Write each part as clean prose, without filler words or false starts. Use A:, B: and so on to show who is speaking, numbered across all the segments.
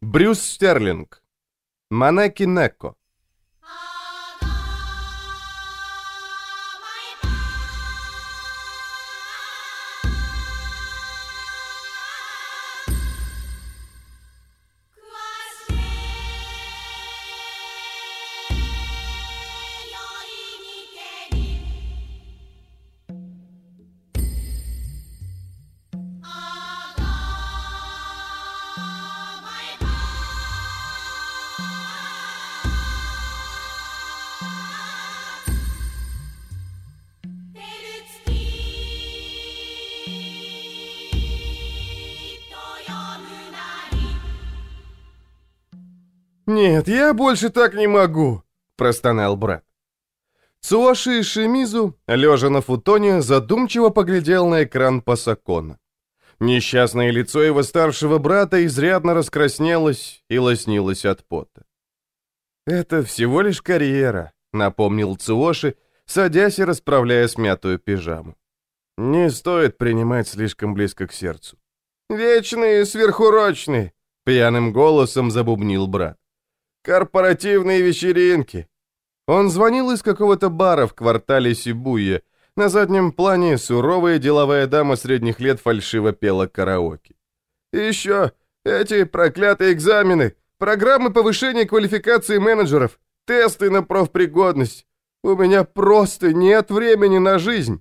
A: Брюс Стерлинг. Манеки Неко. «Нет, я больше так не могу», — простонал брат. Цуоши Шимизу, лежа на футоне, задумчиво поглядел на экран пасакона. Несчастное лицо его старшего брата изрядно раскраснелось и лоснилось от пота. «Это всего лишь карьера», — напомнил Цуоши, садясь и расправляя смятую пижаму. «Не стоит принимать слишком близко к сердцу». «Вечные сверхурочные», — пьяным голосом забубнил брат. «Корпоративные вечеринки». Он звонил из какого-то бара в квартале Сибуя. На заднем плане суровая деловая дама средних лет фальшиво пела караоке. «И еще эти проклятые экзамены, программы повышения квалификации менеджеров, тесты на профпригодность. У меня просто нет времени на жизнь».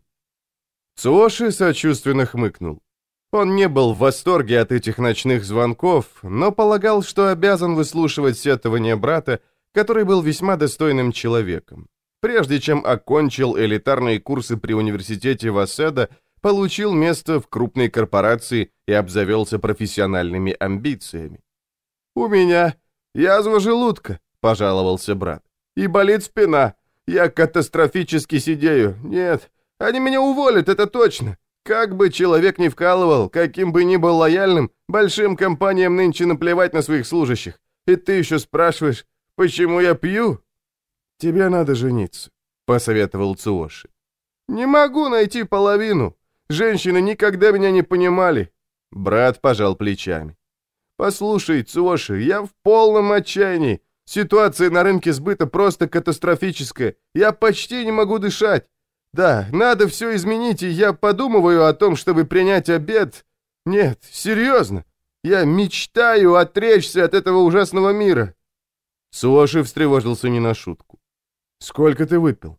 A: Цуоши сочувственно хмыкнул. Он не был в восторге от этих ночных звонков, но полагал, что обязан выслушивать сетования брата, который был весьма достойным человеком. Прежде чем окончил элитарные курсы при университете Васеда, получил место в крупной корпорации и обзавелся профессиональными амбициями. «У меня язва желудка», — пожаловался брат, — «и болит спина. Я катастрофически сидею. Нет, они меня уволят, это точно. Как бы человек ни вкалывал, каким бы ни был лояльным, большим компаниям нынче наплевать на своих служащих. И ты еще спрашиваешь, почему я пью?» «Тебе надо жениться», — посоветовал Цуоши. «Не могу найти половину. Женщины никогда меня не понимали». Брат пожал плечами. «Послушай, Цуоши, я в полном отчаянии. Ситуация на рынке сбыта просто катастрофическая. Я почти не могу дышать. Да, надо все изменить, и я подумываю о том, чтобы принять обет. Нет, серьезно. Я мечтаю отречься от этого ужасного мира». Цуоши встревожился не на шутку. «Сколько ты выпил?»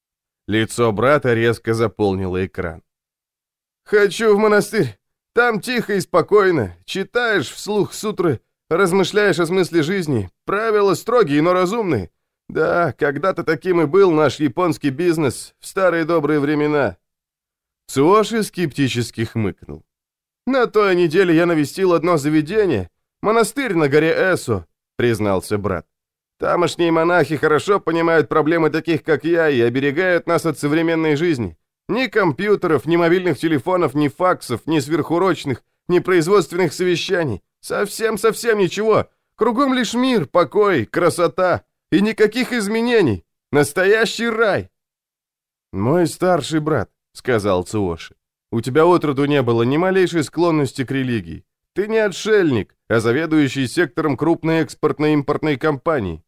A: Лицо брата резко заполнило экран. «Хочу в монастырь. Там тихо и спокойно. Читаешь вслух сутры, размышляешь о смысле жизни. Правила строгие, но разумные. Да, когда-то таким и был наш японский бизнес в старые добрые времена». Цуоши скептически хмыкнул. «На той неделе я навестил одно заведение. Монастырь на горе Эсо», — признался брат. «Тамошние монахи хорошо понимают проблемы таких, как я, и оберегают нас от современной жизни. Ни компьютеров, ни мобильных телефонов, ни факсов, ни сверхурочных, ни производственных совещаний. Совсем ничего. Кругом лишь мир, покой, красота. И никаких изменений. Настоящий рай». «Мой старший брат», — сказал Цуоши. «У тебя отроду не было ни малейшей склонности к религии. Ты не отшельник, а заведующий сектором крупной экспортно-импортной компании».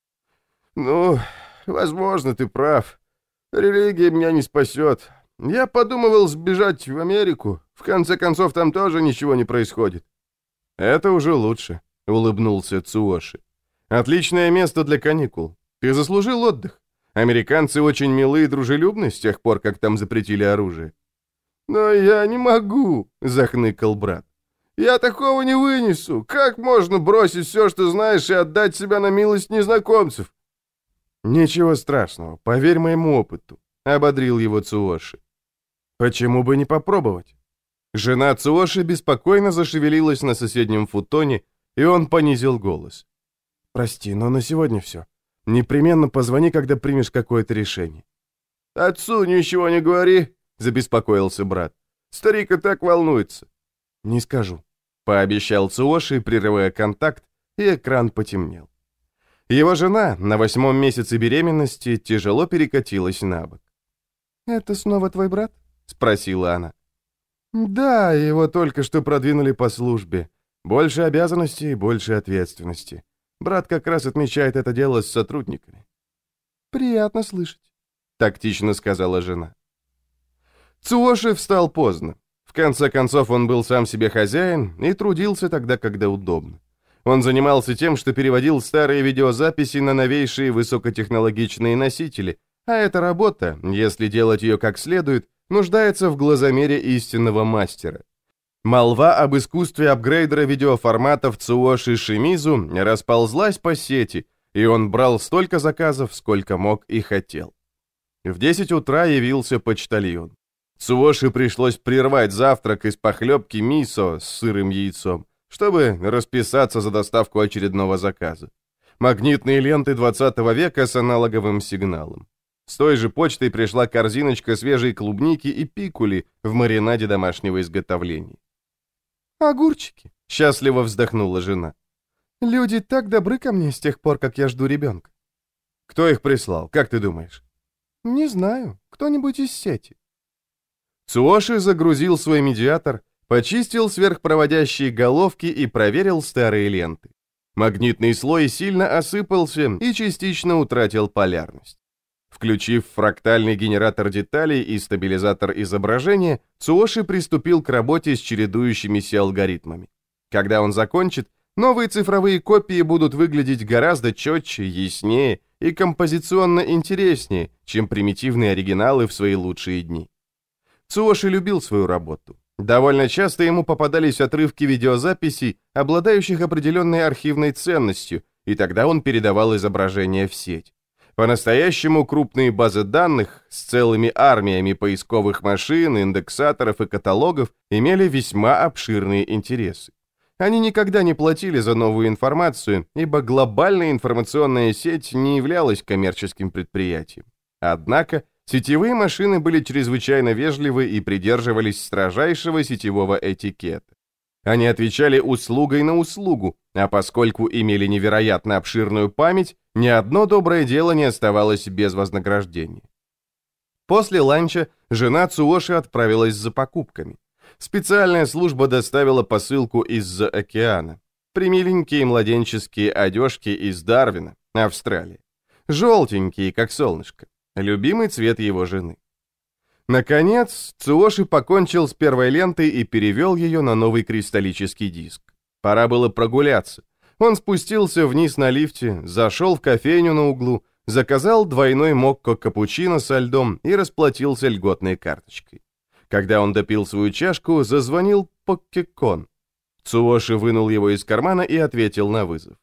A: «Ну, возможно, ты прав. Религия меня не спасет. Я подумывал сбежать в Америку. В конце концов, там тоже ничего не происходит». «Это уже лучше», — улыбнулся Цуоши. «Отличное место для каникул. Ты заслужил отдых. Американцы очень милы и дружелюбны с тех пор, как там запретили оружие». «Но я не могу», — захныкал брат. «Я такого не вынесу. Как можно бросить все, что знаешь, и отдать себя на милость незнакомцев?» «Ничего страшного, поверь моему опыту», — ободрил его Цуоши. «Почему бы не попробовать?» Жена Цуоши беспокойно зашевелилась на соседнем футоне, и он понизил голос. «Прости, но на сегодня все. Непременно позвони, когда примешь какое-то решение». «Отцу ничего не говори», — забеспокоился брат. «Старик и так волнуется». «Не скажу», — пообещал Цуоши, прерывая контакт, и экран потемнел. Его жена на 8-м месяце беременности тяжело перекатилась на бок. «Это снова твой брат?» — спросила она. «Да, его только что продвинули по службе. Больше обязанностей, больше ответственности. Брат как раз отмечает это дело с сотрудниками. «Приятно слышать», — тактично сказала жена. Цуоши встал поздно. В конце концов, он был сам себе хозяин и трудился тогда, когда удобно. Он занимался тем, что переводил старые видеозаписи на новейшие высокотехнологичные носители, а эта работа, если делать ее как следует, нуждается в глазомере истинного мастера. Молва об искусстве апгрейдера видеоформатов Цуоши Шимизу расползлась по сети, и он брал столько заказов, сколько мог и хотел. В 10 утра явился почтальон. Цуоши пришлось прервать завтрак из похлебки мисо с сырым яйцом, чтобы расписаться за доставку очередного заказа. Магнитные ленты 20 века с аналоговым сигналом. С той же почтой пришла корзиночка свежей клубники и пикули в маринаде домашнего изготовления. «Огурчики», — счастливо вздохнула жена. «Люди так добры ко мне с тех пор, как я жду ребенка». «Кто их прислал, как ты думаешь?» «Не знаю, кто-нибудь из сети». Цуоши загрузил свой медиатор, почистил сверхпроводящие головки и проверил старые ленты. Магнитный слой сильно осыпался и частично утратил полярность. Включив фрактальный генератор деталей и стабилизатор изображения, Цуоши приступил к работе с чередующимися алгоритмами. Когда он закончит, новые цифровые копии будут выглядеть гораздо четче, яснее и композиционно интереснее, чем примитивные оригиналы в свои лучшие дни. Цуоши любил свою работу. Довольно часто ему попадались отрывки видеозаписей, обладающих определенной архивной ценностью, и тогда он передавал изображение в сеть. По-настоящему крупные базы данных с целыми армиями поисковых машин, индексаторов и каталогов имели весьма обширные интересы. Они никогда не платили за новую информацию, ибо глобальная информационная сеть не являлась коммерческим предприятием. Однако сетевые машины были чрезвычайно вежливы и придерживались строжайшего сетевого этикета. Они отвечали услугой на услугу, а поскольку имели невероятно обширную память, ни одно доброе дело не оставалось без вознаграждения. После ланча жена Цуоши отправилась за покупками. Специальная служба доставила посылку из-за океана. Примиленькие младенческие одежки из Дарвина, Австралия. Желтенькие, как солнышко. Любимый цвет его жены. Наконец, Цуоши покончил с первой лентой и перевел ее на новый кристаллический диск. Пора было прогуляться. Он спустился вниз на лифте, зашел в кофейню на углу, заказал двойной мокко-капучино со льдом и расплатился льготной карточкой. Когда он допил свою чашку, зазвонил Поккекон. Цуоши вынул его из кармана и ответил на вызов.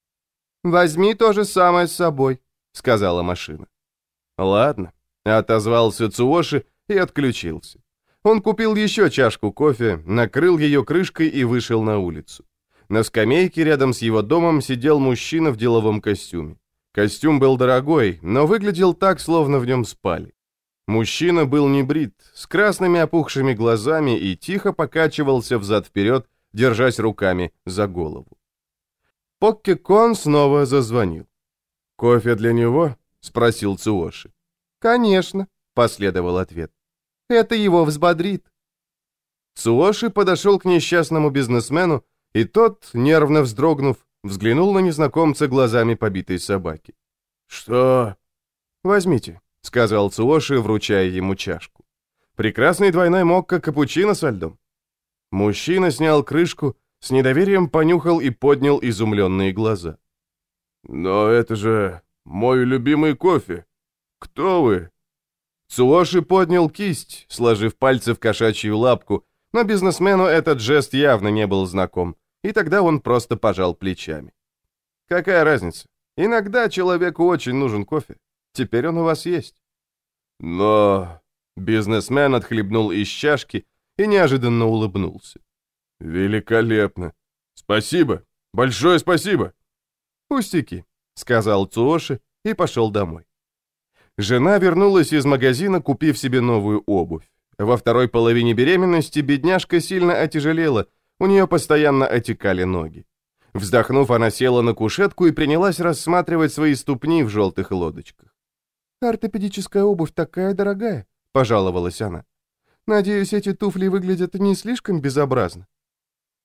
A: «Возьми то же самое с собой», — сказала машина. «Ладно», — отозвался Цуоши и отключился. Он купил еще чашку кофе, накрыл ее крышкой и вышел на улицу. На скамейке рядом с его домом сидел мужчина в деловом костюме. Костюм был дорогой, но выглядел так, словно в нем спали. Мужчина был не брит, с красными опухшими глазами и тихо покачивался взад-вперед, держась руками за голову. Поккекон снова зазвонил. «Кофе для него?» — спросил Цуоши. «Конечно», — последовал ответ. «Это его взбодрит». Цуоши подошел к несчастному бизнесмену, и тот, нервно вздрогнув, взглянул на незнакомца глазами побитой собаки. «Что?» «Возьмите», — сказал Цуоши, вручая ему чашку. «Прекрасный двойной мокко-капучино со льдом». Мужчина снял крышку, с недоверием понюхал и поднял изумленные глаза. «Но это же мой любимый кофе. Кто вы?» Цуоши поднял кисть, сложив пальцы в кошачью лапку, но бизнесмену этот жест явно не был знаком, и тогда он просто пожал плечами. «Какая разница? Иногда человеку очень нужен кофе. Теперь он у вас есть». «Но...» Бизнесмен отхлебнул из чашки и неожиданно улыбнулся. «Великолепно! Спасибо! Большое спасибо!» «Пустяки», — сказал Цуоши и пошел домой. Жена вернулась из магазина, купив себе новую обувь. Во второй половине беременности бедняжка сильно отяжелела, у нее постоянно отекали ноги. Вздохнув, она села на кушетку и принялась рассматривать свои ступни в желтых лодочках. «Ортопедическая обувь такая дорогая», — пожаловалась она. «Надеюсь, эти туфли выглядят не слишком безобразно».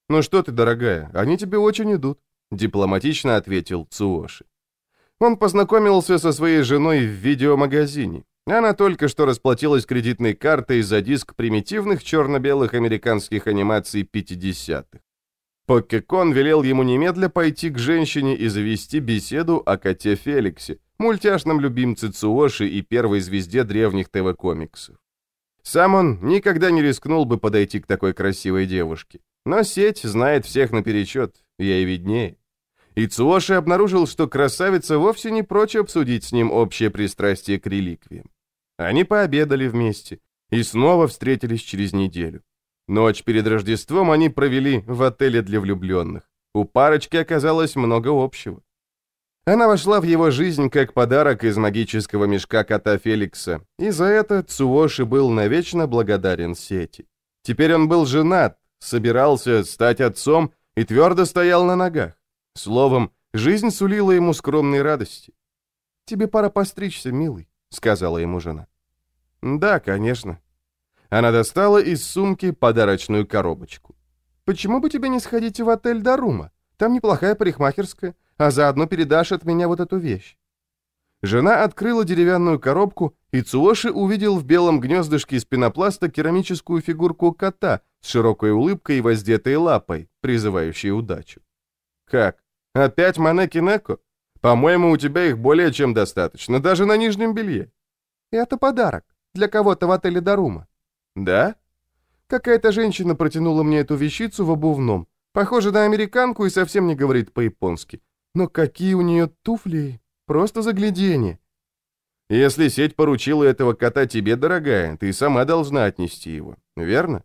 A: «Ну что ты, дорогая, они тебе очень идут», — дипломатично ответил Цуоши. Он познакомился со своей женой в видеомагазине. Она только что расплатилась кредитной картой за диск примитивных черно-белых американских анимаций 50-х. Поккекон велел ему немедля пойти к женщине и завести беседу о коте Феликсе, мультяшном любимце Цуоши и первой звезде древних ТВ-комиксов. Сам он никогда не рискнул бы подойти к такой красивой девушке. Но сеть знает всех наперечет, ей виднее. И Цуоши обнаружил, что красавица вовсе не прочь обсудить с ним общее пристрастие к реликвиям. Они пообедали вместе и снова встретились через неделю. Ночь перед Рождеством они провели в отеле для влюбленных. У парочки оказалось много общего. Она вошла в его жизнь как подарок из магического мешка кота Феликса, и за это Цуоши был навечно благодарен сети. Теперь он был женат, собирался стать отцом и твердо стоял на ногах. Словом, жизнь сулила ему скромные радости. «Тебе пора постричься, милый», — сказала ему жена. «Да, конечно». Она достала из сумки подарочную коробочку. «Почему бы тебе не сходить в отель Дарума? Там неплохая парикмахерская, а заодно передашь от меня вот эту вещь». Жена открыла деревянную коробку, и Цуоши увидел в белом гнездышке из пенопласта керамическую фигурку кота с широкой улыбкой и воздетой лапой, призывающей удачу. «Как? Опять Манеки Неко? По-моему, у тебя их более чем достаточно, даже на нижнем белье». «Это подарок. Для кого-то в отеле Дарума». «Да?» Какая-то женщина протянула мне эту вещицу в обувном. Похожа на американку и совсем не говорит по-японски. Но какие у нее туфли! Просто загляденье. Если сеть поручила этого кота тебе, дорогая, ты сама должна отнести его, верно?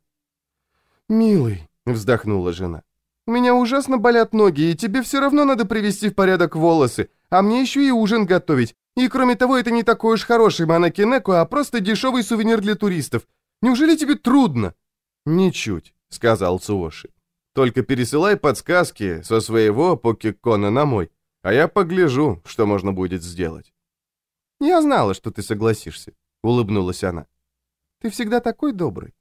A: «Милый», — вздохнула жена, — «у меня ужасно болят ноги, и тебе все равно надо привести в порядок волосы, а мне еще и ужин готовить. И кроме того, это не такой уж хороший Манеки Неко, а просто дешевый сувенир для туристов. Неужели тебе трудно?» «Ничуть», — сказал Цуоши. «Только пересылай подсказки со своего Поккекона на мой, а я погляжу, что можно будет сделать». «Я знала, что ты согласишься», — улыбнулась она. «Ты всегда такой добрый».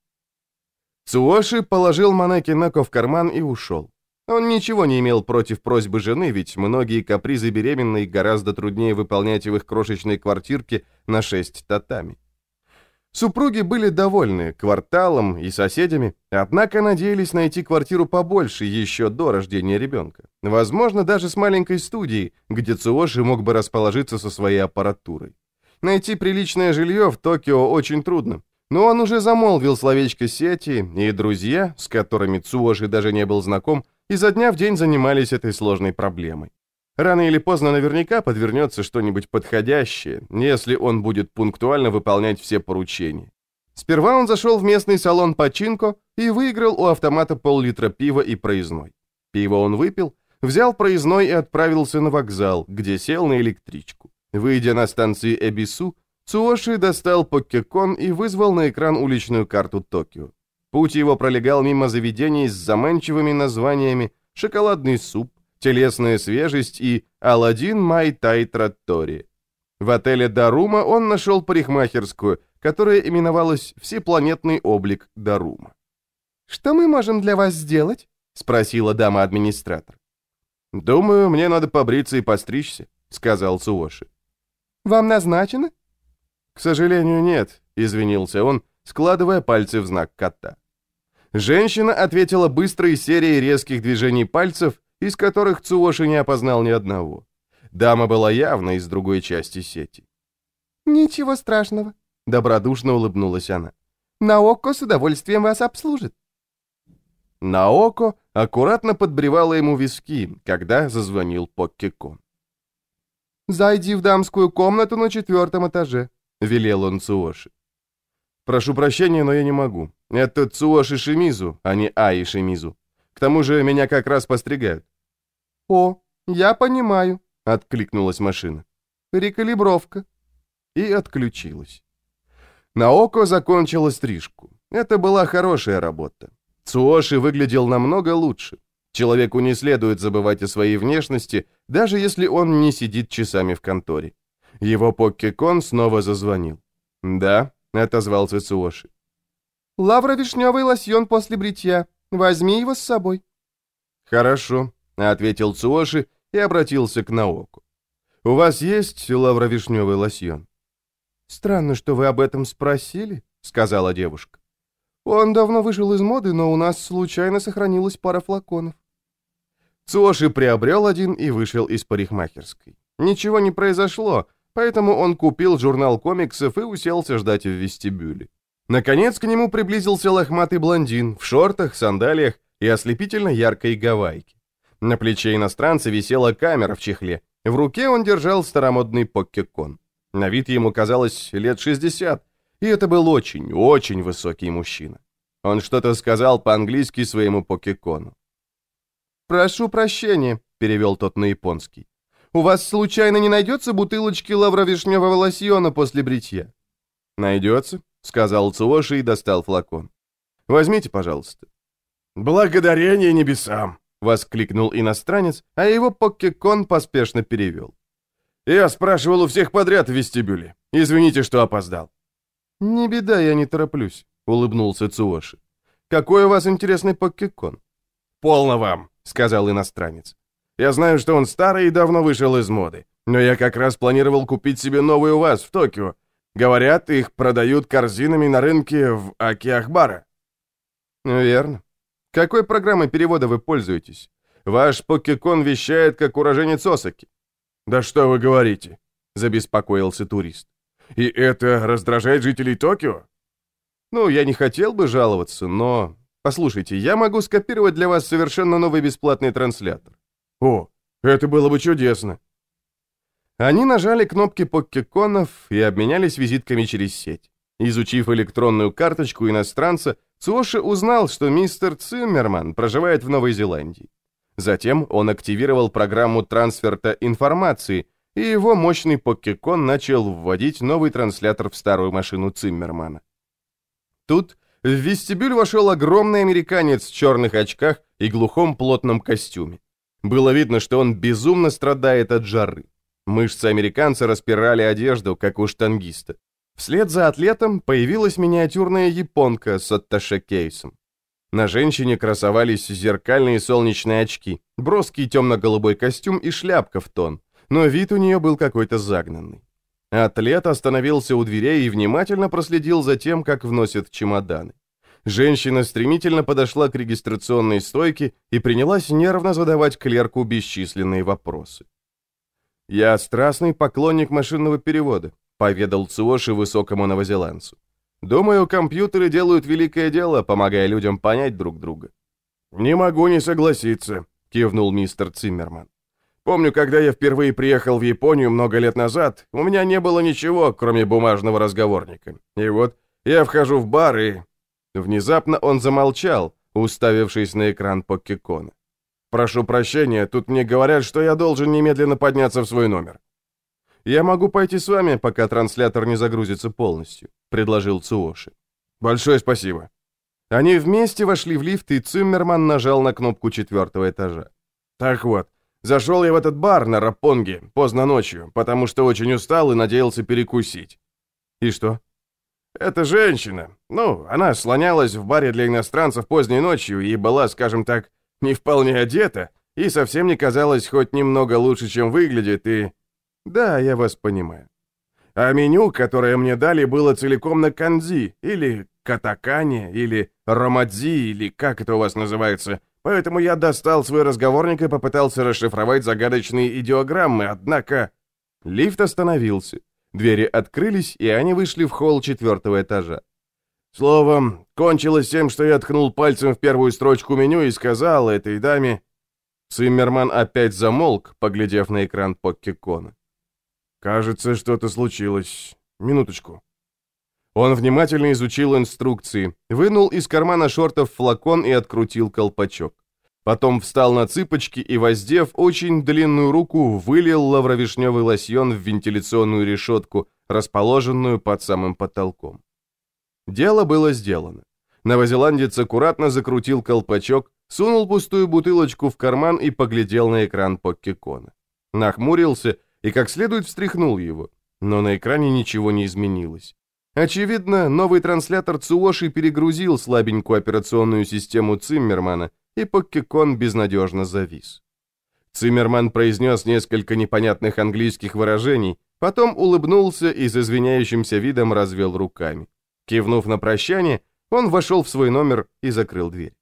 A: Цуоши положил Манеки Неко в карман и ушел. Он ничего не имел против просьбы жены, ведь многие капризы беременной гораздо труднее выполнять в их крошечной квартирке на 6 татами. Супруги были довольны кварталом и соседями, однако надеялись найти квартиру побольше еще до рождения ребенка. Возможно, даже с маленькой студией, где Цуоши мог бы расположиться со своей аппаратурой. Найти приличное жилье в Токио очень трудно, но он уже замолвил словечко сети, и друзья, с которыми Цуоши даже не был знаком, изо дня в день занимались этой сложной проблемой. Рано или поздно наверняка подвернется что-нибудь подходящее, если он будет пунктуально выполнять все поручения. Сперва он зашел в местный салон Пачинко и выиграл у автомата пол-литра пива и проездной. Пиво он выпил, взял проездной и отправился на вокзал, где сел на электричку. Выйдя на станции Эбису, Цуоши достал Поккекон и вызвал на экран уличную карту Токио. Путь его пролегал мимо заведений с заманчивыми названиями «Шоколадный суп», «Телесная свежесть» и «Аладдин Май Тай Траттория». В отеле Дарума он нашел парикмахерскую, которая именовалась «Всепланетный облик Дарума». «Что мы можем для вас сделать?» — спросила дама-администратор. «Думаю, мне надо побриться и постричься», — сказал Цуоши. «Вам назначено?» «К сожалению, нет», — извинился он, складывая пальцы в знак кота. Женщина ответила быстрой серией резких движений пальцев, из которых Цуоши не опознал ни одного. Дама была явно из другой части сети. «Ничего страшного», — добродушно улыбнулась она. «Наоко с удовольствием вас обслужит». Наоко аккуратно подбривала ему виски, когда зазвонил Поккекон. «Зайди в дамскую комнату на 4-м этаже», — велел он Цуоши. «Прошу прощения, но я не могу. Это Цуоши Шимизу, а не Аи Шимизу. К тому же меня как раз постригают». «О, я понимаю», — откликнулась машина. «Рекалибровка». И отключилась. Наоко закончила стрижку. Это была хорошая работа. Цуоши выглядел намного лучше. Человеку не следует забывать о своей внешности, даже если он не сидит часами в конторе. Его Поккекон снова зазвонил. «Да», — отозвался Цуоши. «Лавровишневый лосьон после бритья. Возьми его с собой». «Хорошо», — ответил Цуоши и обратился к Наоку. «У вас есть лавровишневый лосьон?» «Странно, что вы об этом спросили», — сказала девушка. «Он давно вышел из моды, но у нас случайно сохранилась пара флаконов». Цуоши приобрел один и вышел из парикмахерской. Ничего не произошло, поэтому он купил журнал комиксов и уселся ждать в вестибюле. Наконец к нему приблизился лохматый блондин в шортах, сандалиях и ослепительно яркой гавайке. На плече иностранца висела камера в чехле. В руке он держал старомодный поккекон. На вид ему казалось лет 60, и это был очень, очень высокий мужчина. Он что-то сказал по-английски своему поккекону. «Прошу прощения», — перевел тот на японский. «У вас случайно не найдется бутылочки лавровишневого лосьона после бритья?» «Найдется», — сказал Цуоши и достал флакон. «Возьмите, пожалуйста».
B: «Благодарение небесам!»
A: — воскликнул иностранец, а его поккекон поспешно перевел.
B: «Я спрашивал у всех подряд в вестибюле. Извините, что опоздал».
A: «Не беда, я не тороплюсь», — улыбнулся Цуоши. «Какой у вас интересный поккекон?»
B: «Полно вам», — сказал иностранец. «Я знаю, что он старый и давно вышел из моды, но я как раз планировал купить себе новый у вас в Токио. Говорят, их продают корзинами на рынке в Акиахабара».
A: «Верно. Какой программой перевода вы пользуетесь? Ваш поккекон вещает, как уроженец Осаки».
B: «Да что вы говорите?» — забеспокоился турист. «И это раздражает жителей Токио?»
A: «Ну, я не хотел бы жаловаться, но... Послушайте, я могу скопировать для вас совершенно новый бесплатный транслятор».
B: «О, это было бы чудесно».
A: Они нажали кнопки поккеконов и обменялись визитками через сеть. Изучив электронную карточку иностранца, Цуоши узнал, что мистер Циммерман проживает в Новой Зеландии. Затем он активировал программу трансферта информации, и его мощный поккекон начал вводить новый транслятор в старую машину Циммермана. Тут в вестибюль вошел огромный американец в черных очках и глухом плотном костюме. Было видно, что он безумно страдает от жары. Мышцы американца распирали одежду, как у штангиста. Вслед за атлетом появилась миниатюрная японка с атташе-кейсом. На женщине красовались зеркальные солнечные очки, броский темно-голубой костюм и шляпка в тон, но вид у нее был какой-то загнанный. Атлет остановился у дверей и внимательно проследил за тем, как вносят чемоданы. Женщина стремительно подошла к регистрационной стойке и принялась нервно задавать клерку бесчисленные вопросы. «Я страстный поклонник машинного перевода», — поведал Цуоши высокому новозеландцу. «Думаю, компьютеры делают великое дело, помогая людям понять друг друга».
B: «Не могу не согласиться», — кивнул мистер Циммерман. «Помню, когда я впервые приехал в Японию много лет назад, у меня не было ничего, кроме бумажного разговорника. И вот я вхожу в бар и...» Внезапно он замолчал, уставившись на экран поккекона. «Прошу прощения, тут мне говорят, что я должен немедленно подняться в свой номер». «Я могу пойти с вами, пока транслятор не загрузится полностью», — предложил Цуоши. «Большое спасибо».
A: Они вместе вошли в лифт, и Циммерман нажал на кнопку 4-го этажа.
B: «Так вот, зашел я в этот бар на Раппонге поздно ночью, потому что очень устал и надеялся перекусить».
A: «И что?»
B: «Эта женщина, она слонялась в баре для иностранцев поздней ночью и была, скажем так, не вполне одета, и совсем не казалась хоть немного лучше, чем выглядит, и...»
A: «Да, я вас понимаю».
B: «А меню, которое мне дали, было целиком на канзи, или катакане, или ромадзи, или как это у вас называется, поэтому я достал свой разговорник и попытался расшифровать загадочные идеограммы, однако...»
A: Лифт остановился. Двери открылись, и они вышли в холл 4-го этажа.
B: Словом, кончилось тем, что я ткнул пальцем в первую строчку меню и сказал этой даме...
A: Циммерман опять замолк, поглядев на экран поккекона.
B: «Кажется, что-то случилось. Минуточку».
A: Он внимательно изучил инструкции, вынул из кармана шортов флакон и открутил колпачок. Потом встал на цыпочки и, воздев очень длинную руку, вылил лавровишневый лосьон в вентиляционную решетку, расположенную под самым потолком. Дело было сделано. Новозеландец аккуратно закрутил колпачок, сунул пустую бутылочку в карман и поглядел на экран поккекона. Нахмурился и как следует встряхнул его, но на экране ничего не изменилось. Очевидно, новый транслятор Цуоши перегрузил слабенькую операционную систему Циммермана, и Поккекон безнадежно завис. Циммерман произнес несколько непонятных английских выражений, потом улыбнулся и с извиняющимся видом развел руками. Кивнув на прощание, он вошел в свой номер и закрыл дверь.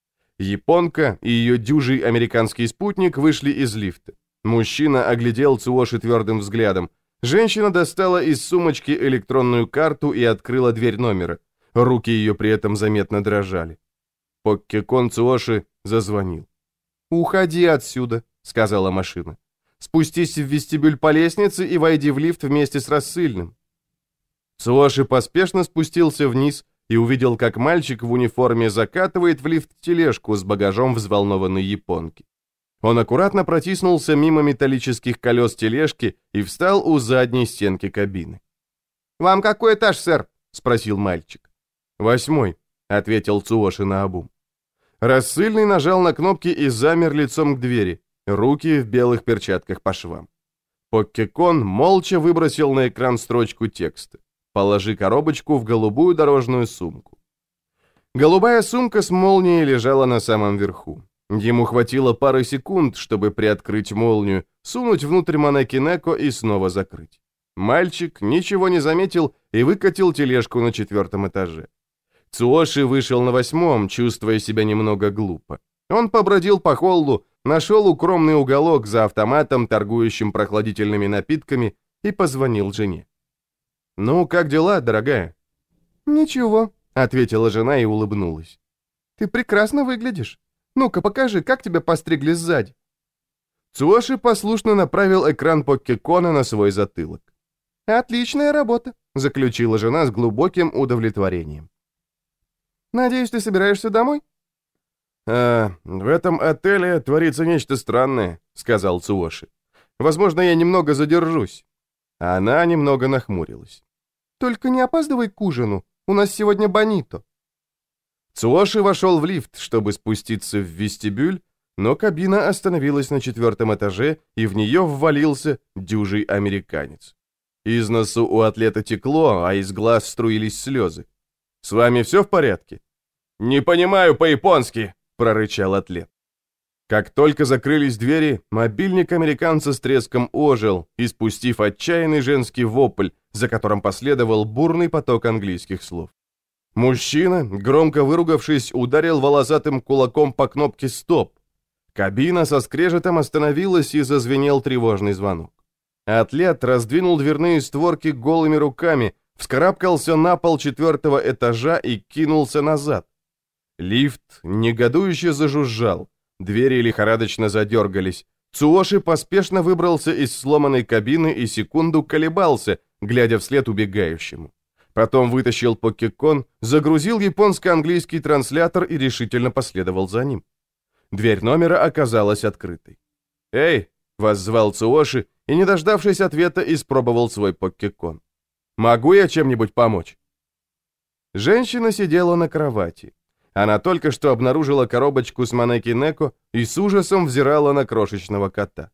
A: Японка и ее дюжий американский спутник вышли из лифта. Мужчина оглядел Цуоши твердым взглядом. Женщина достала из сумочки электронную карту и открыла дверь номера. Руки ее при этом заметно дрожали. Поккекон Цуоши зазвонил. «Уходи отсюда», — сказала машина. «Спустись в вестибюль по лестнице и войди в лифт вместе с рассыльным». Цуоши поспешно спустился вниз и увидел, как мальчик в униформе закатывает в лифт тележку с багажом взволнованной японки. Он аккуратно протиснулся мимо металлических колес тележки и встал у задней стенки кабины. «Вам какой этаж, сэр?» — спросил мальчик. «8», — ответил Цуоши наобум. Рассыльный нажал на кнопки и замер лицом к двери, руки в белых перчатках по швам. Поккекон молча выбросил на экран строчку текста: «Положи коробочку в голубую дорожную сумку». Голубая сумка с молнией лежала на самом верху. Ему хватило пары секунд, чтобы приоткрыть молнию, сунуть внутрь Манеки Неко и снова закрыть. Мальчик ничего не заметил и выкатил тележку на 4-м этаже. Цуоши вышел на 8-м, чувствуя себя немного глупо. Он побродил по холлу, нашел укромный уголок за автоматом, торгующим прохладительными напитками, и позвонил жене. «Ну, как дела, дорогая?» «Ничего», — ответила жена и улыбнулась. «Ты прекрасно выглядишь. Ну-ка, покажи, как тебя постригли сзади». Цуоши послушно направил экран Поккекона на свой затылок. «Отличная работа», — заключила жена с глубоким удовлетворением. «Надеюсь, ты собираешься домой?»
B: В этом отеле творится нечто странное», — сказал Цуоши. «Возможно, я немного задержусь». Она немного нахмурилась.
A: «Только не опаздывай к ужину, у нас сегодня бонито». Цуоши вошел в лифт, чтобы спуститься в вестибюль, но кабина остановилась на 4-м этаже, и в нее ввалился дюжий американец. Из носу у атлета текло, а из глаз струились слезы. «С вами все в порядке?» «Не понимаю по-японски», — прорычал атлет. Как только закрылись двери, мобильник американца с треском ожил, испустив отчаянный женский вопль, за которым последовал бурный поток английских слов. Мужчина, громко выругавшись, ударил волосатым кулаком по кнопке «Стоп». Кабина со скрежетом остановилась, и зазвенел тревожный звонок. Атлет раздвинул дверные створки голыми руками, вскарабкался на пол 4-го этажа и кинулся назад. Лифт негодующе зажужжал, двери лихорадочно задергались. Цуоши поспешно выбрался из сломанной кабины и секунду колебался, глядя вслед убегающему. Потом вытащил Поккекон, загрузил японско-английский транслятор и решительно последовал за ним. Дверь номера оказалась открытой. «Эй!» — воззвал Цуоши и, не дождавшись ответа, испробовал свой Поккекон. «Могу я чем-нибудь помочь?» Женщина сидела на кровати. Она только что обнаружила коробочку с Манеки Неко и с ужасом взирала на крошечного кота.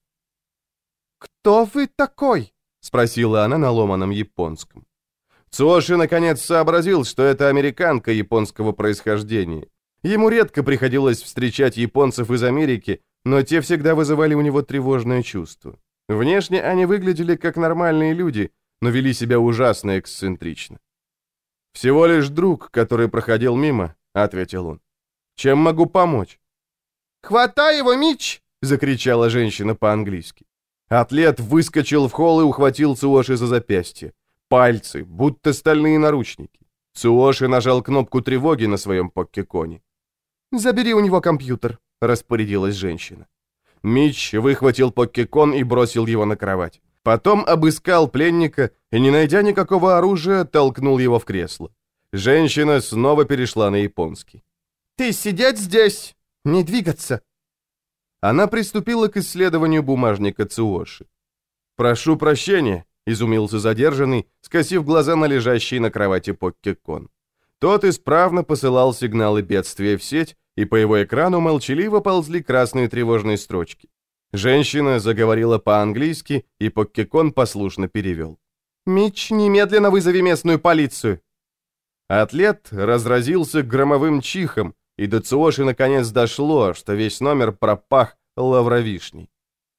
A: «Кто вы такой?» — спросила она на ломаном японском. Цуоши наконец сообразил, что это американка японского происхождения. Ему редко приходилось встречать японцев из Америки, но те всегда вызывали у него тревожное чувство. Внешне они выглядели как нормальные люди, но вели себя ужасно эксцентрично. «Всего лишь друг, который проходил мимо», — ответил он. «Чем могу помочь?» «Хватай его, Мич!» — закричала женщина по-английски. Атлет выскочил в холл и ухватил Цуоши за запястье. Пальцы, будто стальные наручники. Цуоши нажал кнопку тревоги на своем Поккеконе. «Забери у него компьютер», — распорядилась женщина. Мич выхватил Поккекон и бросил его на кровать. Потом обыскал пленника и, не найдя никакого оружия, толкнул его в кресло. Женщина снова перешла на японский. «Ты сидеть здесь, не двигаться!» Она приступила к исследованию бумажника Цуоши. «Прошу прощения», — изумился задержанный, скосив глаза на лежащий на кровати Поккекон. Тот исправно посылал сигналы бедствия в сеть, и по его экрану молчаливо ползли красные тревожные строчки. Женщина заговорила по-английски, и Поккекон послушно перевел. Митч, немедленно вызови местную полицию!»
B: Атлет разразился громовым чихом, и до Цуоши наконец дошло, что весь номер пропах лавровишней.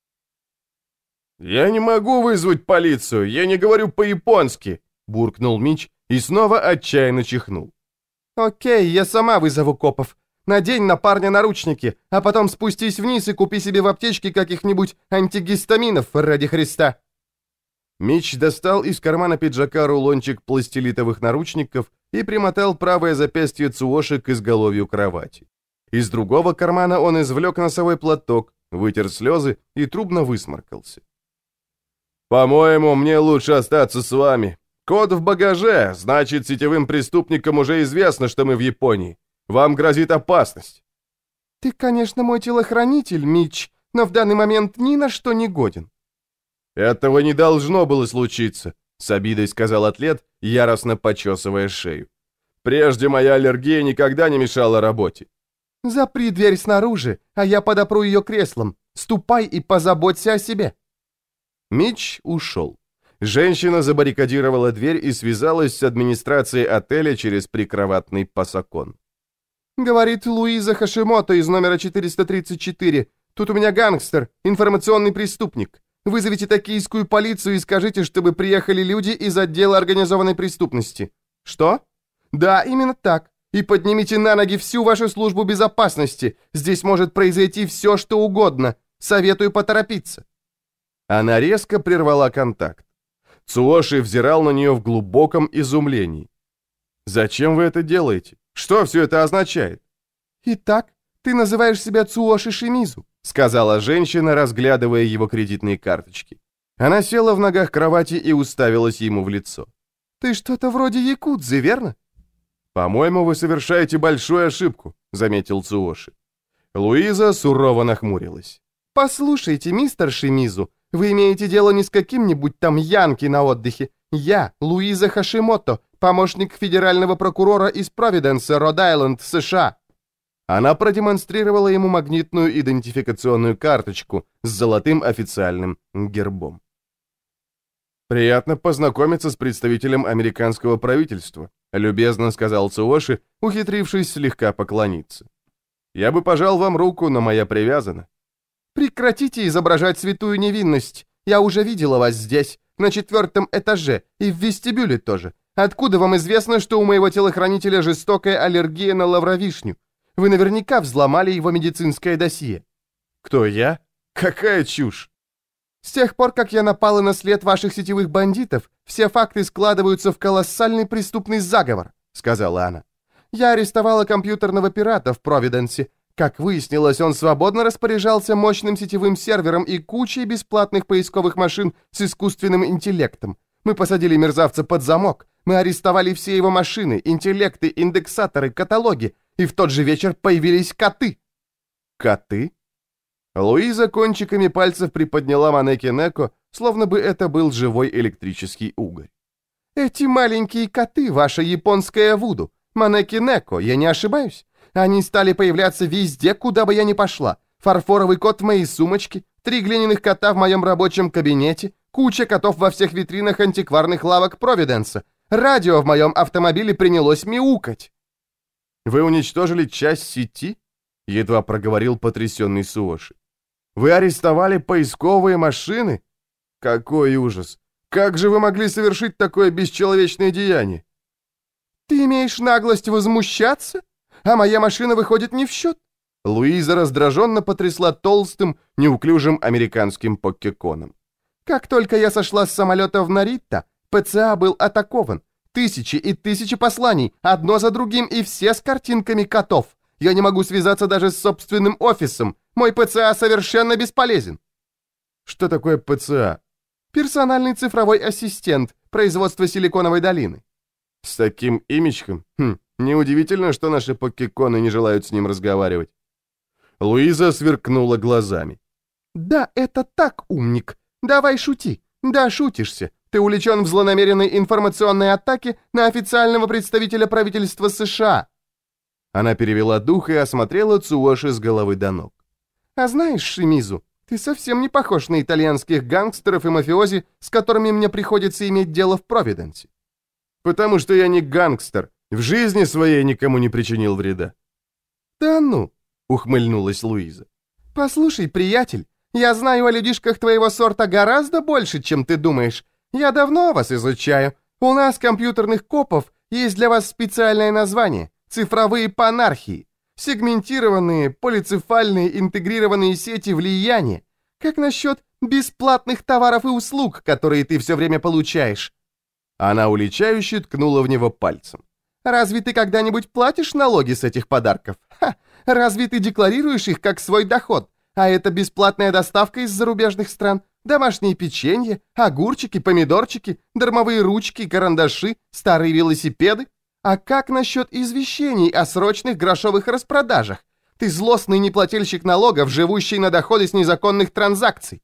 B: «Я не могу вызвать полицию, я не говорю по-японски!» — буркнул Митч и снова отчаянно чихнул.
A: «Окей, я сама вызову копов. Надень на парня наручники, а потом спустись вниз и купи себе в аптечке каких-нибудь антигистаминов ради Христа».
B: Митч достал из кармана пиджака рулончик пластилитовых наручников и примотал правое запястье Цуоши к изголовью кровати. Из другого кармана он извлек носовой платок, вытер слезы и трубно высморкался. «По-моему, мне лучше остаться с вами. Код в багаже, значит, сетевым преступникам уже известно, что мы в Японии. Вам грозит опасность».
A: «Ты, конечно, мой телохранитель, Митч, но в данный момент ни на что не годен».
B: «Этого не должно было случиться», — с обидой сказал атлет, яростно почесывая шею. «Прежде моя аллергия никогда не мешала работе».
A: «Запри дверь снаружи, а я подопру ее креслом. Ступай и позаботься о себе».
B: Митч ушел. Женщина забаррикадировала дверь и связалась с администрацией отеля через прикроватный пасакон.
A: «Говорит Луиза Хашимото из номера 434. Тут у меня гангстер, информационный преступник. Вызовите токийскую полицию и скажите, чтобы приехали люди из отдела организованной преступности». «Что?» «Да, именно так. И поднимите на ноги всю вашу службу безопасности. Здесь может произойти все, что угодно. Советую поторопиться».
B: Она резко прервала контакт. Цуоши взирал на нее в глубоком изумлении. «Зачем вы это делаете? Что все это означает?»
A: «Итак, ты называешь себя Цуоши Шимизу», сказала женщина, разглядывая его кредитные карточки. Она села в ногах кровати и уставилась ему в лицо. «Ты что-то вроде якудзы, верно?»
B: «По-моему, вы совершаете большую ошибку», — заметил Цуоши. Луиза сурово нахмурилась.
A: «Послушайте, мистер Шимизу, вы имеете дело не с каким-нибудь там янки на отдыхе. Я, Луиза Хашимото, помощник федерального прокурора из Провиденса, Род-Айленд, США».
B: Она продемонстрировала ему магнитную идентификационную карточку с золотым официальным гербом. «Приятно познакомиться с представителем американского правительства», любезно сказал Цуоши, ухитрившись слегка поклониться. «Я бы пожал вам руку, но моя привязана».
A: «Прекратите изображать святую невинность. Я уже видела вас здесь, на 4-м этаже, и в вестибюле тоже. Откуда вам известно, что у моего телохранителя жестокая аллергия на лавровишню? Вы наверняка взломали его медицинское досье».
B: «Кто я? Какая чушь!»
A: «С тех пор, как я напала на след ваших сетевых бандитов, все факты складываются в колоссальный преступный заговор», — сказала она. «Я арестовала компьютерного пирата в Провиденсе. Как выяснилось, он свободно распоряжался мощным сетевым сервером и кучей бесплатных поисковых машин с искусственным интеллектом. Мы посадили мерзавца под замок, мы арестовали все его машины, интеллекты, индексаторы, каталоги, и в тот же вечер появились коты».
B: «Коты?» Луиза кончиками пальцев приподняла манекен Эко, словно бы это был живой электрический угорь.
A: «Эти маленькие коты — ваша японская вуду. Манекен Эко, я не ошибаюсь? Они стали появляться везде, куда бы я ни пошла. Фарфоровый кот в моей сумочке, 3 глиняных кота в моем рабочем кабинете, куча котов во всех витринах антикварных лавок Провиденса. Радио в моем автомобиле принялось мяукать».
B: «Вы уничтожили часть сети?» — едва проговорил потрясенный Суоши. «Вы арестовали поисковые машины? Какой ужас! Как же вы могли совершить такое бесчеловечное деяние?»
A: «Ты имеешь наглость возмущаться? А моя машина выходит не в счет?»
B: Луиза раздраженно потрясла толстым, неуклюжим американским покеконом.
A: «Как только я сошла с самолета в Нарита, ПЦА был атакован. Тысячи и тысячи посланий, одно за другим, и все с картинками котов. Я не могу связаться даже с собственным офисом. Мой ПЦА совершенно бесполезен».
B: «Что такое ПЦА?»
A: «Персональный цифровой ассистент, производство Силиконовой долины».
B: «С таким имечком? Неудивительно, что наши покеконы не желают с ним разговаривать». Луиза сверкнула глазами.
A: «Да, это так, умник. Давай шути. Да, шутишься. Ты увлечен в злонамеренной информационной атаке на официального представителя правительства США».
B: Она перевела дух и осмотрела Цуоши с головы до ног.
A: «А знаешь, Шимизу, Ты совсем не похож на итальянских гангстеров и мафиози, с которыми мне приходится иметь дело в Провиденсе».
B: «Потому что я не гангстер. В жизни своей никому не причинил вреда».
A: «Да ну», — ухмыльнулась Луиза. «Послушай, приятель, я знаю о людишках твоего сорта гораздо больше, чем ты думаешь. Я давно вас изучаю. У нас, компьютерных копов, есть для вас специальное название — цифровые панархии. Сегментированные, полицефальные, интегрированные сети влияния. Как насчет бесплатных товаров и услуг, которые ты все время получаешь?» Она уличающе ткнула в него пальцем. «Разве ты когда-нибудь платишь налоги с этих подарков? Ха! Разве ты декларируешь их как свой доход? А это бесплатная доставка из зарубежных стран, домашнее печенье, огурчики, помидорчики, дармовые ручки, карандаши, старые велосипеды. А как насчет извещений о срочных грошовых распродажах? Ты злостный неплательщик налогов, живущий на доходы с незаконных транзакций».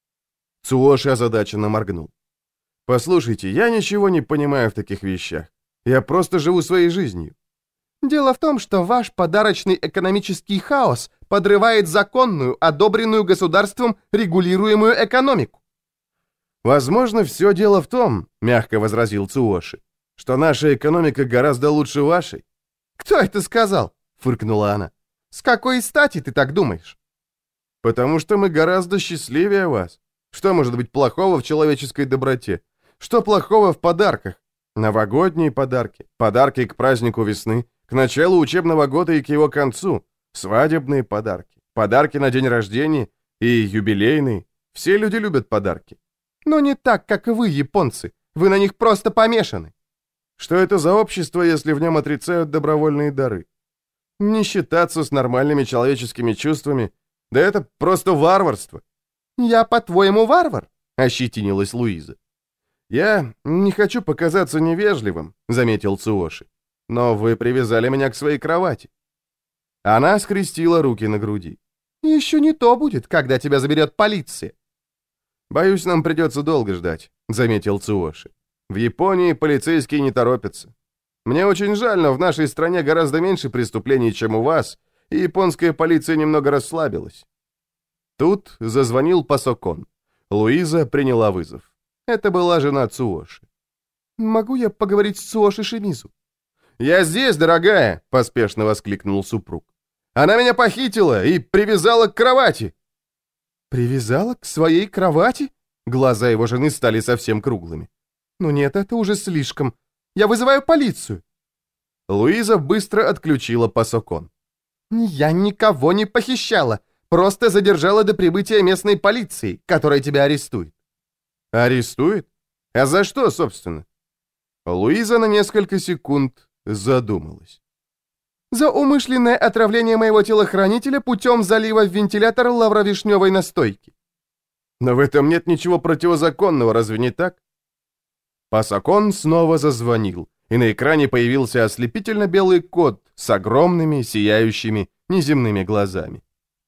B: Цуоши озадаченно моргнул. «Послушайте, я ничего не понимаю в таких вещах. Я просто живу своей жизнью».
A: «Дело в том, что ваш подарочный экономический хаос подрывает законную, одобренную государством регулируемую экономику».
B: «Возможно, все дело в том, — мягко возразил Цуоши, — что наша экономика гораздо лучше вашей».
A: «Кто это сказал?» — фыркнула она. «С какой стати ты так думаешь?»
B: «Потому что мы гораздо счастливее вас. Что может быть плохого в человеческой доброте? Что плохого в подарках? Новогодние подарки, подарки к празднику весны, к началу учебного года и к его концу, свадебные подарки, подарки на день рождения и юбилейные. Все люди любят подарки».
A: «Но не так, как и вы, японцы. Вы на них просто помешаны».
B: «Что это за общество, если в нем отрицают добровольные дары? Не считаться с нормальными человеческими чувствами, да это просто варварство».
A: «Я, по-твоему, варвар?» — ощетинилась Луиза.
B: «Я не хочу показаться невежливым», — заметил Цуоши. «Но вы привязали меня к своей кровати». Она скрестила руки на груди.
A: «Еще не то будет, когда тебя заберет полиция».
B: «Боюсь, нам придется долго ждать», — заметил Цуоши. «В Японии полицейские не торопятся. Мне очень жаль, но в нашей стране гораздо меньше преступлений, чем у вас, и японская полиция немного расслабилась». Тут зазвонил пасокон. Луиза приняла вызов. Это была жена Цуоши.
A: «Могу я поговорить с Цуоши Шимизу?»
B: «Я здесь, дорогая!» — поспешно воскликнул супруг. «Она меня похитила и привязала к кровати!»
A: «Привязала к своей кровати?» Глаза его жены стали совсем круглыми. «Ну нет, это уже слишком. Я вызываю полицию!»
B: Луиза быстро отключила пасокон.
A: «Я никого не похищала, просто задержала до прибытия местной полиции, которая тебя арестует».
B: «Арестует? А за что, собственно?» Луиза на несколько секунд задумалась.
A: «За умышленное отравление моего телохранителя путем залива в вентилятор лавровишневой настойки».
B: «Но в этом нет ничего противозаконного, разве не так?» Пасокон снова зазвонил, и на экране появился ослепительно белый кот с огромными, сияющими, неземными глазами.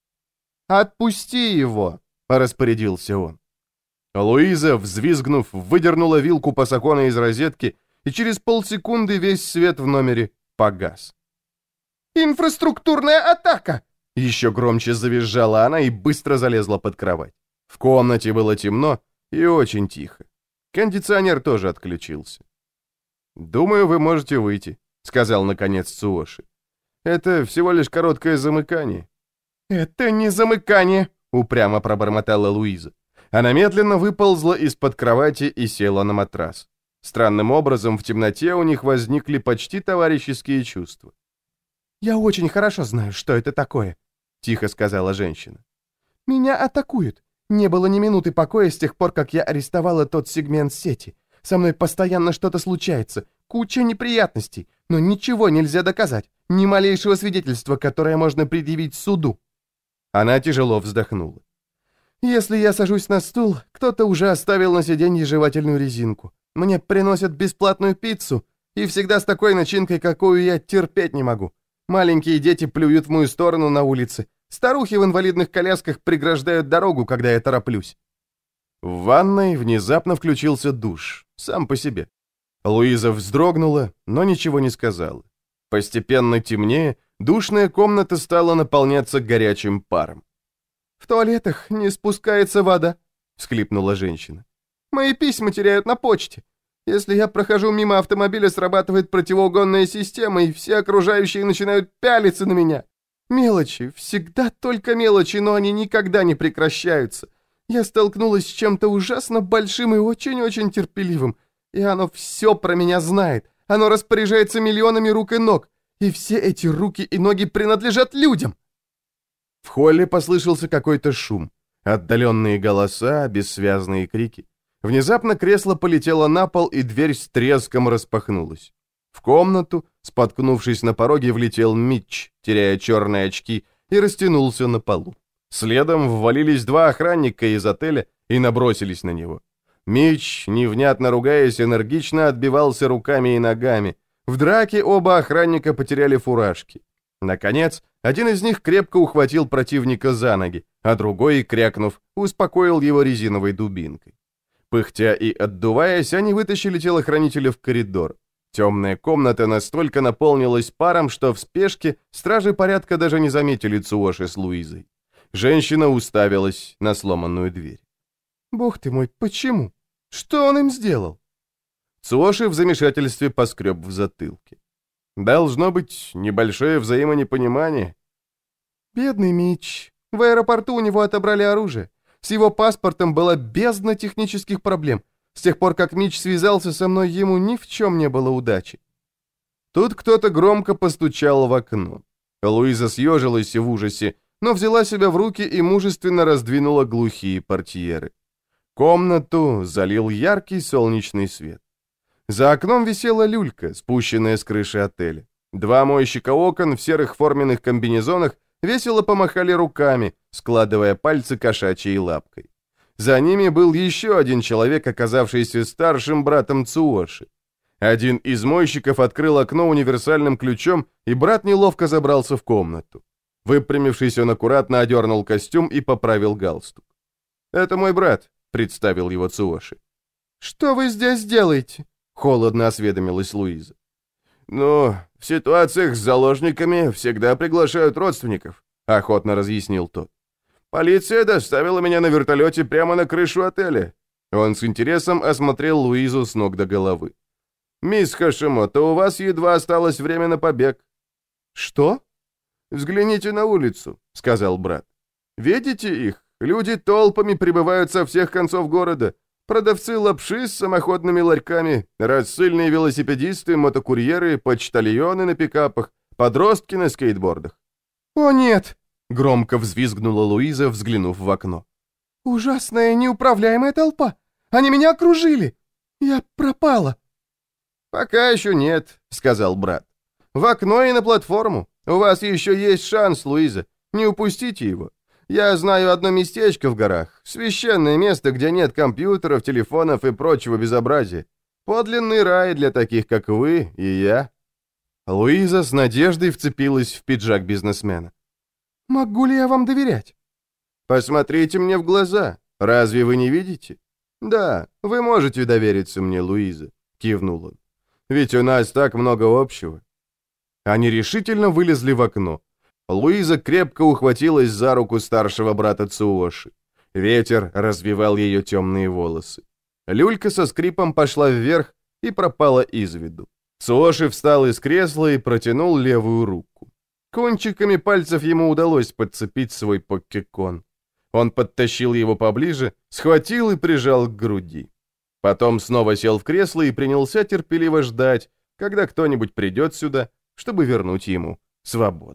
A: «Отпусти его!» — распорядился он.
B: Луиза, взвизгнув, выдернула вилку пасокона из розетки, и через полсекунды весь свет в номере погас.
A: «Инфраструктурная атака!»
B: Еще громче завизжала она и быстро залезла под кровать. В комнате было темно и очень тихо. Кондиционер тоже отключился. «Думаю, вы можете выйти», — сказал наконец Цуоши. «Это всего лишь короткое замыкание».
A: «Это не замыкание», — упрямо пробормотала Луиза.
B: Она медленно выползла из-под кровати и села на матрас. Странным образом в темноте у них возникли почти товарищеские чувства.
A: «Я очень хорошо знаю, что это такое», — тихо сказала женщина. «Меня атакуют. Не было ни минуты покоя с тех пор, как я арестовала тот сегмент сети. Со мной постоянно что-то случается, куча неприятностей, но ничего нельзя доказать, ни малейшего свидетельства, которое можно предъявить суду».
B: Она тяжело вздохнула.
A: «Если я сажусь на стул, кто-то уже оставил на сиденье жевательную резинку. Мне приносят бесплатную пиццу, и всегда с такой начинкой, какую я терпеть не могу. Маленькие дети плюют в мою сторону на улице. Старухи в инвалидных колясках преграждают дорогу, когда я тороплюсь».
B: В ванной внезапно включился душ, сам по себе. Луиза вздрогнула, но ничего не сказала. Постепенно темнее, душная комната стала наполняться горячим паром.
A: «В туалетах не спускается вода», — всхлипнула женщина. «Мои письма теряют на почте. Если я прохожу мимо автомобиля, срабатывает противоугонная система, и все окружающие начинают пялиться на меня. Мелочи, всегда только мелочи, но они никогда не прекращаются. Я столкнулась с чем-то ужасно большим и очень-очень терпеливым, и оно все про меня знает. Оно распоряжается миллионами рук и ног, и все эти руки и ноги принадлежат людям». В холле послышался какой-то шум. Отдаленные голоса, бессвязные крики. Внезапно кресло полетело на пол, и дверь с треском распахнулась. В комнату, споткнувшись на пороге, влетел Митч, теряя черные очки, и растянулся на полу. Следом ввалились два охранника из отеля и набросились на него. Митч, невнятно ругаясь, энергично отбивался руками и ногами. В драке оба охранника потеряли фуражки. Наконец, один из них крепко ухватил противника за ноги, а другой, крякнув, успокоил его резиновой дубинкой. Пыхтя и отдуваясь, они вытащили телохранителя в коридор. Темная комната настолько наполнилась паром, что в спешке стражи порядка даже не заметили Цуоши с Луизой. Женщина уставилась на сломанную дверь. «Бог ты мой, почему? Что он им сделал?» Цуоши в замешательстве поскреб в затылке. «Должно быть небольшое взаимонепонимание». «Бедный Митч. В аэропорту у него отобрали оружие. С его паспортом была бездна технических проблем. С тех пор, как Митч связался со мной, ему ни в чем не было удачи». Тут кто-то громко постучал в окно. Луиза съежилась в ужасе, но взяла себя в руки и мужественно раздвинула глухие портьеры. Комнату залил яркий солнечный свет. За окном висела люлька, спущенная с крыши отеля. Два мойщика окон в серых форменных комбинезонах весело помахали руками, складывая пальцы кошачьей лапкой. За ними был еще один человек, оказавшийся старшим братом Цуоши. Один из мойщиков открыл окно универсальным ключом, и брат неловко забрался в комнату. Выпрямившись, он аккуратно одернул костюм и поправил галстук. «Это мой брат», — представил его Цуоши. «Что вы здесь делаете?» — холодно осведомилась Луиза. «Ну, в ситуациях с заложниками всегда приглашают родственников», — охотно разъяснил тот. «Полиция доставила меня на вертолете прямо на крышу отеля». Он с интересом осмотрел Луизу с ног до головы. «Мисс Хашимото, у вас едва осталось время на побег». «Что?» «Взгляните на улицу», — сказал брат. «Видите их? Люди толпами прибывают со всех концов города. Продавцы лапши с самоходными ларьками, рассыльные велосипедисты, мотокурьеры, почтальоны на пикапах, подростки на скейтбордах». «О, нет!» — громко взвизгнула Луиза, взглянув в окно. «Ужасная неуправляемая толпа! Они меня окружили! Я пропала!» «Пока еще нет», — сказал брат. «В окно и на платформу. У вас еще есть шанс, Луиза. Не упустите его. Я знаю одно местечко в горах. Священное место, где нет компьютеров, телефонов и прочего безобразия. Подлинный рай для таких, как вы и я». Луиза с надеждой вцепилась в пиджак бизнесмена. «Могу ли я вам доверять?» «Посмотрите мне в глаза. Разве вы не видите?» «Да, вы можете довериться мне, Луиза», — кивнул он. «Ведь у нас так много общего». Они решительно вылезли в окно. Луиза крепко ухватилась за руку старшего брата Цуоши. Ветер развивал ее темные волосы. Люлька со скрипом пошла вверх и пропала из виду. Цуоши встал из кресла и протянул левую руку. Кончиками пальцев ему удалось подцепить свой поккекон. Он подтащил его поближе, схватил и прижал к груди. Потом снова сел в кресло и принялся терпеливо ждать, когда кто-нибудь придет сюда, чтобы вернуть ему свободу.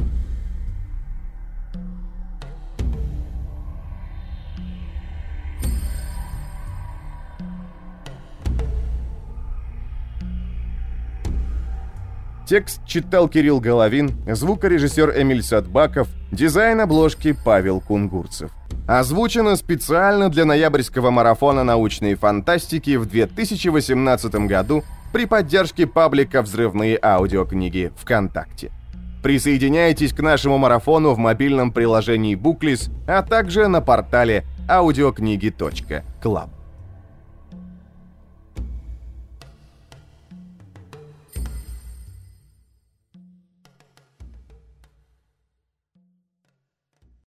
A: Текст читал Кирилл Головин, звукорежиссер Эмиль Садбаков, дизайн обложки Павел Кунгурцев. Озвучено специально для ноябрьского марафона научной фантастики в 2018 году при поддержке паблика «Взрывные аудиокниги» ВКонтакте. Присоединяйтесь к нашему марафону в мобильном приложении Booklist, а также на портале audiokniги.club.